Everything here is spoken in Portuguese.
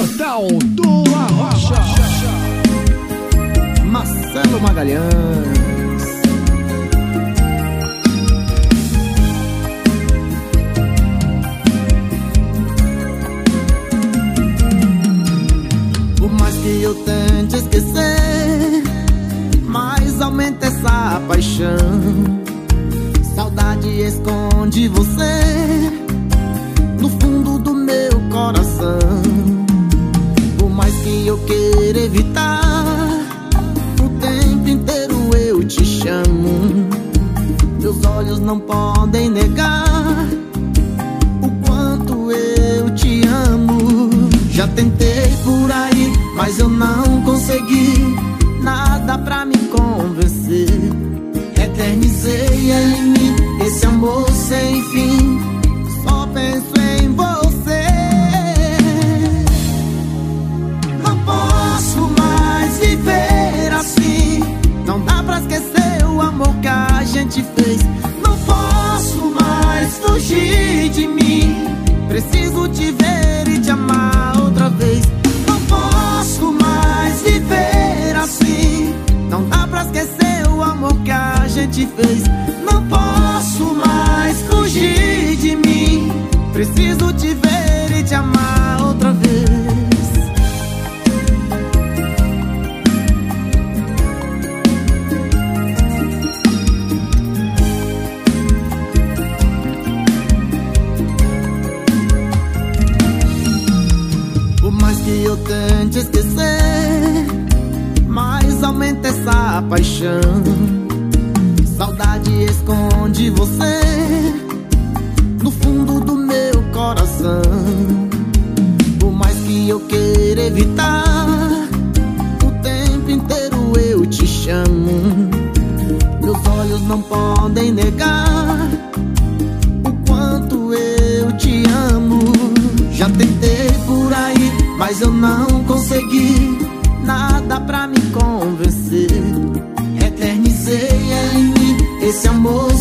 Portal do Arrocha. Marcelo Magalhães. Por mais que eu tente esquecer, mais aumenta essa paixão. Saudade esconde você no fundo do meu coração. Por mais que eu queira evitar, o tempo inteiro eu te chamo. Meus olhos não podem negar o quanto eu te amo. Já tentei por aí, mas eu não consegui nada pra me convencer. Eternizei em mim esse amor sem fim, só penso em você. Não posso mais viver assim, não dá pra esquecer o amor que a gente fez. Não posso mais fugir de mim, preciso te ver e te amar outra vez. Não posso mais viver assim, não dá pra esquecer o amor que a gente fez. Não posso mais fugir de mim, preciso te ver e te amar outra vez. Por mais que eu tente esquecer, mais aumenta essa paixão. Saudade esconde você no fundo do meu coração. Por mais que eu queira evitar, o tempo inteiro eu te chamo. Meus olhos não podem negar o quanto eu te amo. Já tentei por aí, mas eu não consegui nada pra me convencer. Eternizei em mim esse amor